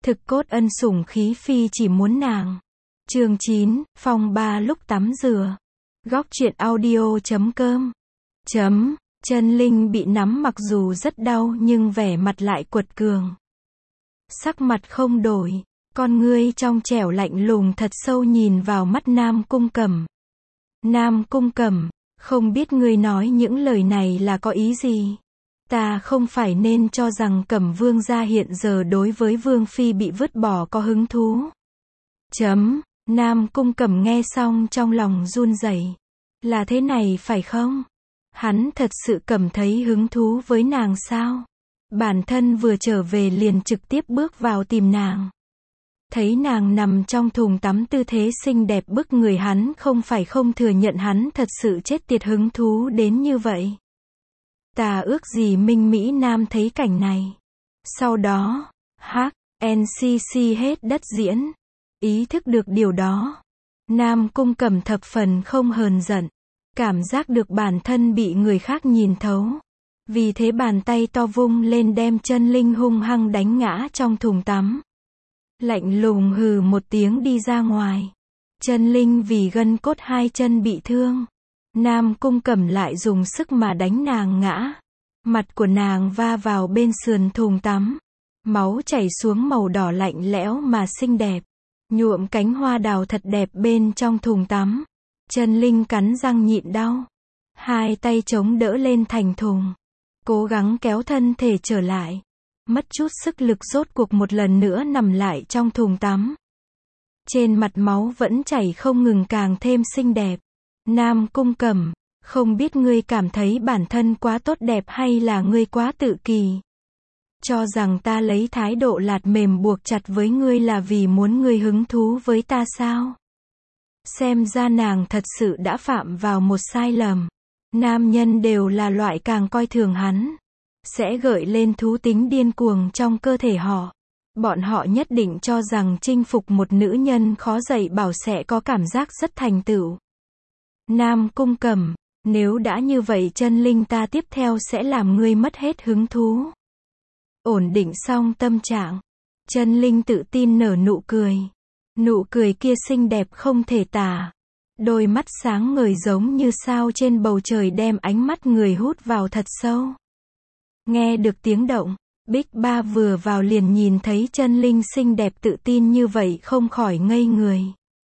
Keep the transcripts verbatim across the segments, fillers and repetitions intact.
Thực cốt ân sủng khí phi chỉ muốn nàng. Chương chín, phòng ba lúc tắm rửa. Góc truyện audio chấm com. Chấm, chân Linh bị nắm mặc dù rất đau nhưng vẻ mặt lại quật cường. Sắc mặt không đổi, con ngươi trong trẻo lạnh lùng thật sâu nhìn vào mắt Nam Cung Cẩm. Nam Cung Cẩm, không biết ngươi nói những lời này là có ý gì? Ta không phải nên cho rằng Cẩm Vương gia hiện giờ đối với Vương Phi bị vứt bỏ có hứng thú. Chấm, Nam Cung Cẩm nghe xong trong lòng run rẩy. Là thế này phải không? Hắn thật sự cảm thấy hứng thú với nàng sao? Bản thân vừa trở về liền trực tiếp bước vào tìm nàng. Thấy nàng nằm trong thùng tắm tư thế xinh đẹp bức người, hắn không phải không thừa nhận hắn thật sự chết tiệt hứng thú đến như vậy. Ta ước gì Minh Mỹ Nam thấy cảnh này. Sau đó, hát, en xê xê hết đất diễn. Ý thức được điều đó, Nam Cung Cẩm thập phần không hờn giận. Cảm giác được bản thân bị người khác nhìn thấu. Vì thế bàn tay to vung lên đem chân Linh hung hăng đánh ngã trong thùng tắm. Lạnh lùng hừ một tiếng đi ra ngoài. Chân Linh vì gân cốt hai chân bị thương. Nam Cung Cẩm lại dùng sức mà đánh nàng ngã. Mặt của nàng va vào bên sườn thùng tắm. Máu chảy xuống màu đỏ lạnh lẽo mà xinh đẹp. Nhuộm cánh hoa đào thật đẹp bên trong thùng tắm. Chân Linh cắn răng nhịn đau. Hai tay chống đỡ lên thành thùng. Cố gắng kéo thân thể trở lại. Mất chút sức lực rốt cuộc một lần nữa nằm lại trong thùng tắm. Trên mặt máu vẫn chảy không ngừng càng thêm xinh đẹp. Nam Cung Cẩm, không biết ngươi cảm thấy bản thân quá tốt đẹp hay là ngươi quá tự kỳ. Cho rằng ta lấy thái độ lạt mềm buộc chặt với ngươi là vì muốn ngươi hứng thú với ta sao? Xem ra nàng thật sự đã phạm vào một sai lầm. Nam nhân đều là loại càng coi thường hắn, sẽ gợi lên thú tính điên cuồng trong cơ thể họ. Bọn họ nhất định cho rằng chinh phục một nữ nhân khó dạy bảo sẽ có cảm giác rất thành tựu. Nam Cung Cẩm, nếu đã như vậy chân Linh ta tiếp theo sẽ làm ngươi mất hết hứng thú. Ổn định xong tâm trạng, chân Linh tự tin nở nụ cười. Nụ cười kia xinh đẹp không thể tả. Đôi mắt sáng ngời giống như sao trên bầu trời đem ánh mắt người hút vào thật sâu. Nghe được tiếng động, Bích Ba vừa vào liền nhìn thấy chân Linh xinh đẹp tự tin như vậy không khỏi ngây người.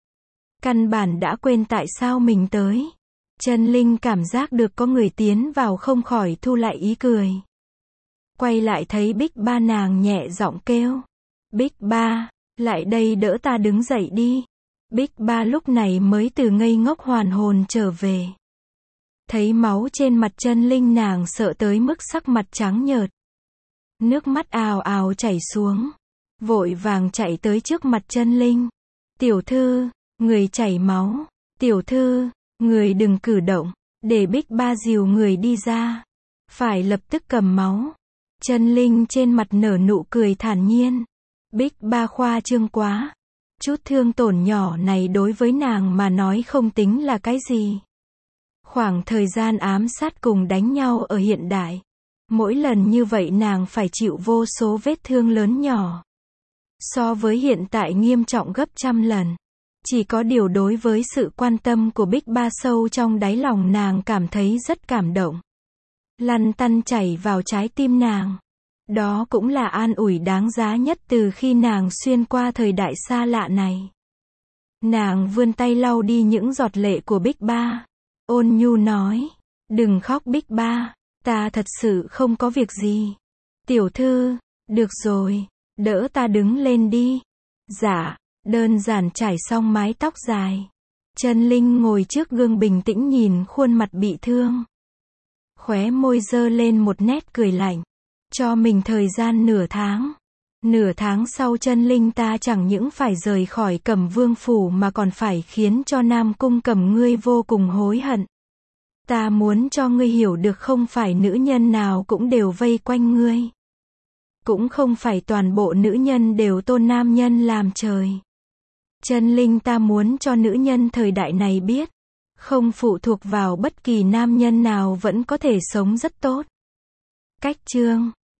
Căn bản đã quên tại sao mình tới. Chân Linh cảm giác được có người tiến vào không khỏi thu lại ý cười. Quay lại thấy Bích Ba, nàng nhẹ giọng kêu. Bích Ba, lại đây đỡ ta đứng dậy đi. Bích Ba lúc này mới từ ngây ngốc hoàn hồn trở về. Thấy máu trên mặt chân Linh, nàng sợ tới mức sắc mặt trắng nhợt. Nước mắt ào ào chảy xuống. Vội vàng chạy tới trước mặt chân Linh. Tiểu thư, người chảy máu. Tiểu thư, người đừng cử động. Để Bích Ba dìu người đi ra. Phải lập tức cầm máu. Chân Linh trên mặt nở nụ cười thản nhiên. Bích Ba khoa trương quá. Chút thương tổn nhỏ này đối với nàng mà nói không tính là cái gì. Khoảng thời gian ám sát cùng đánh nhau ở hiện đại, mỗi lần như vậy nàng phải chịu vô số vết thương lớn nhỏ. So với hiện tại nghiêm trọng gấp trăm lần. Chỉ có điều đối với sự quan tâm của Bích Ba sâu trong đáy lòng nàng cảm thấy rất cảm động. Lăn tăn chảy vào trái tim nàng. Đó cũng là an ủi đáng giá nhất từ khi nàng xuyên qua thời đại xa lạ này. Nàng vươn tay lau đi những giọt lệ của Bích Ba. Ôn nhu nói. Đừng khóc Bích Ba, ta thật sự không có việc gì. Tiểu thư, được rồi, đỡ ta đứng lên đi. Dạ, đơn giản trải xong mái tóc dài. Chân Linh ngồi trước gương bình tĩnh nhìn khuôn mặt bị thương. Khóe môi dơ lên một nét cười lạnh. Cho mình thời gian nửa tháng. Nửa tháng sau chân Linh ta chẳng những phải rời khỏi Cẩm Vương phủ mà còn phải khiến cho Nam Cung Cẩm ngươi vô cùng hối hận. Ta muốn cho ngươi hiểu được không phải nữ nhân nào cũng đều vây quanh ngươi. Cũng không phải toàn bộ nữ nhân đều tôn nam nhân làm trời. Chân Linh ta muốn cho nữ nhân thời đại này biết, không phụ thuộc vào bất kỳ nam nhân nào vẫn có thể sống rất tốt. Cách chương